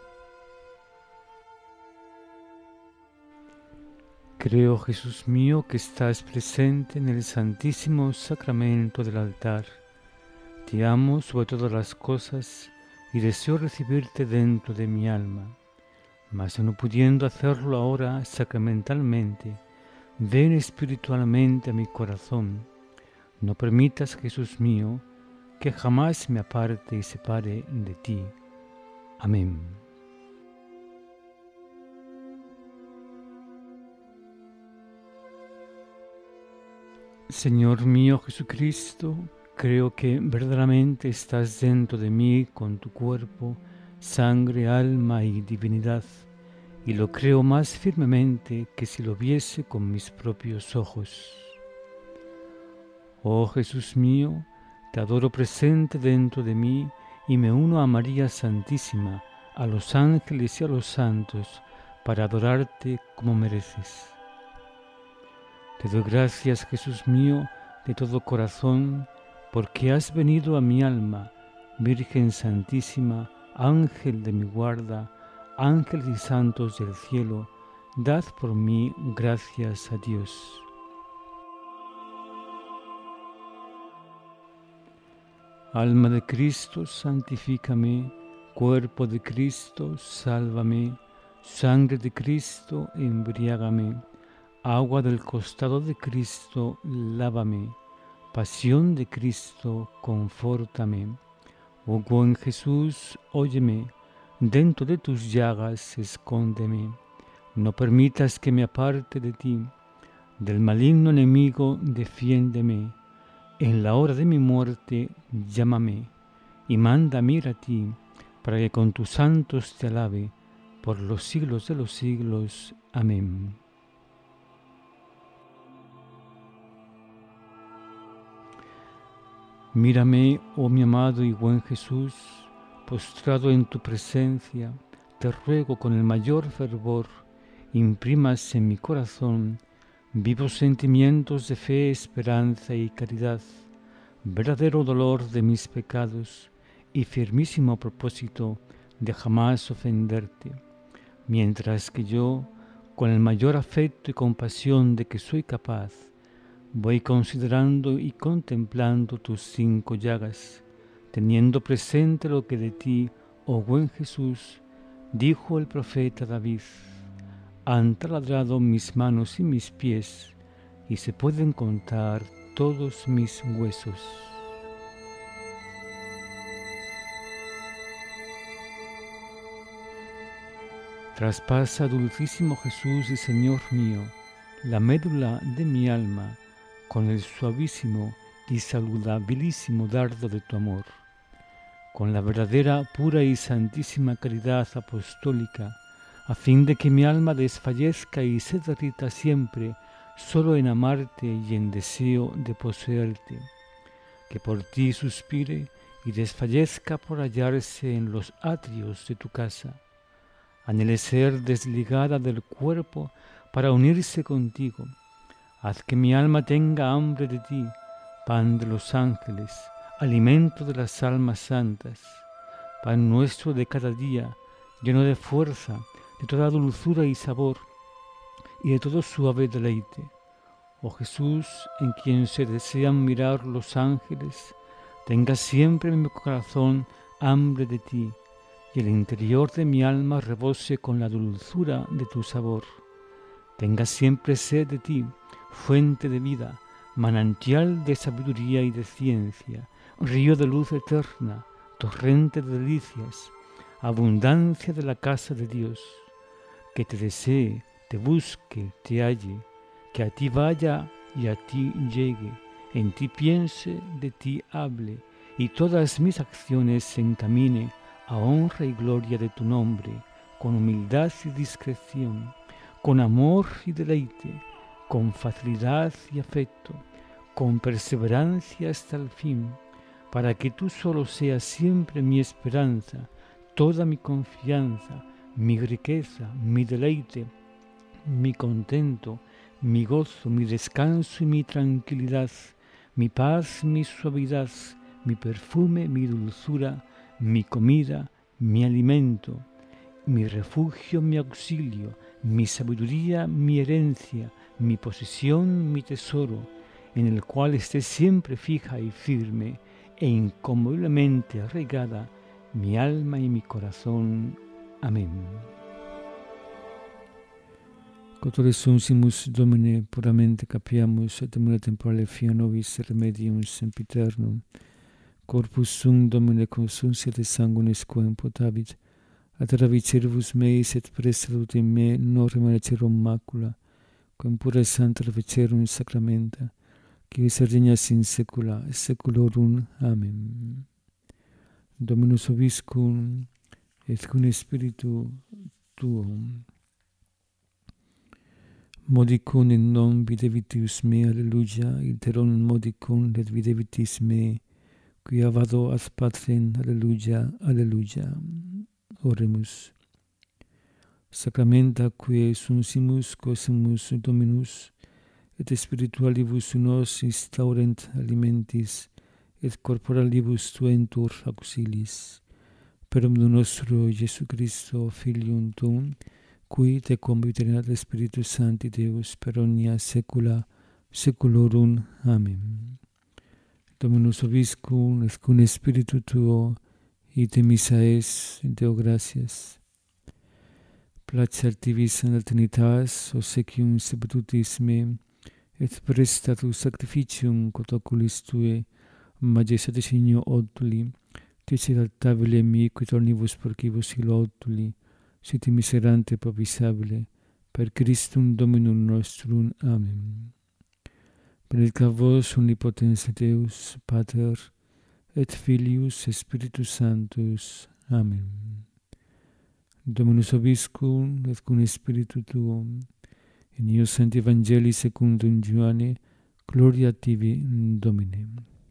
Creo, Jesús mío, que estás presente en el santísimo sacramento del altar. Te amo sobre todas las cosas y deseo recibirte dentro de mi alma. Mas no pudiendo hacerlo ahora sacramentalmente, ven espiritualmente a mi corazón. No permitas, Jesús mío, que jamás me aparte y separe de ti. Amén. Señor mío Jesucristo, creo que verdaderamente estás dentro de mí con tu cuerpo, sangre, alma y divinidad, y lo creo más firmemente que si lo viese con mis propios ojos. Oh Jesús mío, te adoro presente dentro de mí y me uno a María Santísima, a los ángeles y a los santos, para adorarte como mereces. Te doy gracias, Jesús mío, de todo corazón, porque has venido a mi alma, Virgen Santísima, Ángel de mi guarda, ángeles y santos del cielo, dad por mí gracias a Dios. Alma de Cristo, santifícame, cuerpo de Cristo, sálvame, sangre de Cristo, embriágame, agua del costado de Cristo, lávame, pasión de Cristo, confórtame. Oh buen Jesús, óyeme, dentro de tus llagas escóndeme, no permitas que me aparte de ti, del maligno enemigo defiéndeme, en la hora de mi muerte llámame, y mándame ir a ti, para que con tus santos te alabe, por los siglos de los siglos. Amén. Mírame, oh mi amado y buen Jesús, postrado en tu presencia, te ruego con el mayor fervor, imprimas en mi corazón vivos sentimientos de fe, esperanza y caridad, verdadero dolor de mis pecados y firmísimo propósito de jamás ofenderte, mientras que yo, con el mayor afecto y compasión de que soy capaz, voy considerando y contemplando tus 5 llagas, teniendo presente lo que de ti, oh buen Jesús, dijo el profeta David: han taladrado mis manos y mis pies, y se pueden contar todos mis huesos. Traspasa, dulcísimo Jesús y Señor mío, la médula de mi alma con el suavísimo y saludabilísimo dardo de tu amor. Con la verdadera, pura y santísima caridad apostólica, a fin de que mi alma desfallezca y se derrita siempre solo en amarte y en deseo de poseerte, que por ti suspire y desfallezca por hallarse en los atrios de tu casa. Anhele ser desligada del cuerpo para unirse contigo. Haz que mi alma tenga hambre de ti, pan de los ángeles, alimento de las almas santas, pan nuestro de cada día, lleno de fuerza, de toda dulzura y sabor, y de todo suave deleite. Oh Jesús, en quien se desean mirar los ángeles, tenga siempre en mi corazón hambre de ti, y el interior de mi alma rebose con la dulzura de tu sabor. Tenga siempre sed de ti, fuente de vida, manantial de sabiduría y de ciencia, río de luz eterna, torrente de delicias, abundancia de la casa de Dios. Que te desee, te busque, te halle, que a ti vaya y a ti llegue, en ti piense, de ti hable, y todas mis acciones se encamine a honra y gloria de tu nombre, con humildad y discreción, con amor y deleite, con facilidad y afecto, con perseverancia hasta el fin, para que tú solo seas siempre mi esperanza, toda mi confianza, mi riqueza, mi deleite, mi contento, mi gozo, mi descanso y mi tranquilidad, mi paz, mi suavidad, mi perfume, mi dulzura, mi comida, mi alimento, mi refugio, mi auxilio, mi sabiduría, mi herencia, mi posesión, mi tesoro, en el cual esté siempre fija y firme e inconmoviblemente arraigada mi alma y mi corazón. Amén. Cotore sunsimus Domine puramente capiamus et mune temporale fia nobis remedium sempiternum. Corpus sum Domine consunciat et sanguinis quem potavit, ad ravicirvus meis et presalut in me non remanecerum macula, quem pura santa ravecerum sacramenta, qui regnas in saecula saeculorum. Amen. Dominus vobiscum et cum spiritu tuum. Modicum in nom videvitis me, alleluia, iterum modicum et videvitis me, qui vado ad Patrem, alleluia, alleluia. Oremus. Sacramenta quae sunsimus cosimus Dominus, et spiritualibus nos instaurent alimentis, et corporalibus tuentur auxiliis. Per omnium nostro Iesu Christo, Filium tuum, qui te conviterat Spiritus Sancti Deus per omnia saecula saeculorum. Amen. Dominus vobiscum et cum spiritu tuo, ite missa es, Deo gratias. Placer tibi Sancta Trinitas, obsequium sepultutis me, et prestatus sacrificium quod oculis tue, majestatis signo oduli, dicit altabile mi quid omnibus porcibus illo oduli, sit miserante provisabile, per Christum Dominum nostrum. Amen. Benedicat vos omnipotens Deus, Pater, et Filius, et Spiritus Sanctus. Amen. Dominus vobiscum, et cum spiritu tuum, in eo Sancti Evangelii secundum Ioanne, gloria tibi, Domine.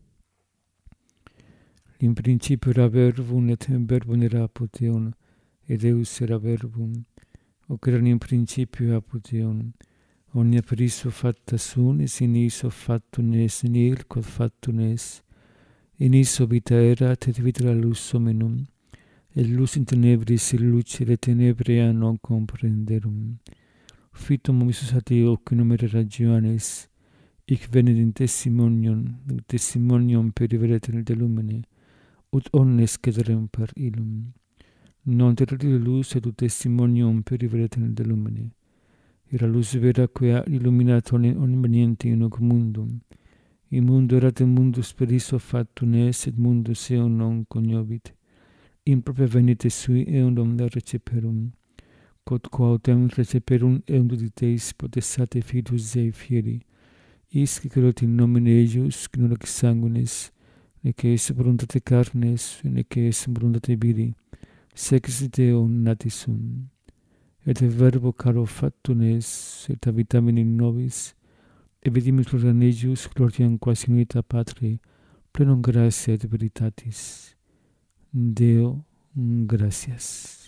In principio era verbum, et verbum era apud Deum, et Deus era verbum, hoc erat in principio apud Deum. Omnia per issue facta sunt, et in issue factum est, nihil quod factum est. In issue vita erat, et vita era lux hominum, et lux in tenebris lucet, et tenebria non comprenderum. Fitum homisus ad Deo, qui nomen erat Johannes, hic venit in testimonium periveret de lumine, ut omnes cederem per illum. Non terrorire lux et ut testimonium periveret de lumine. Era lux vera quia illuminat omniente in hoc mundum. In mundo erat mundus per issue factum est, et mundus eum non cognovit. In propria venite sui eundum receperum. quod quautem receperum eundit Deis potestate Filius Dei fieri, iscicerot in nomine eius, non ex sanguinis, nec ex voluntate carnes, nec ex voluntate viri, sec Deo natis sum. Et verbo caro factum est, et habitamen in nobis, et vidimus gloriam eius, gloriam quas in unita Patri, plenum gratia et veritatis. Deo, gratias.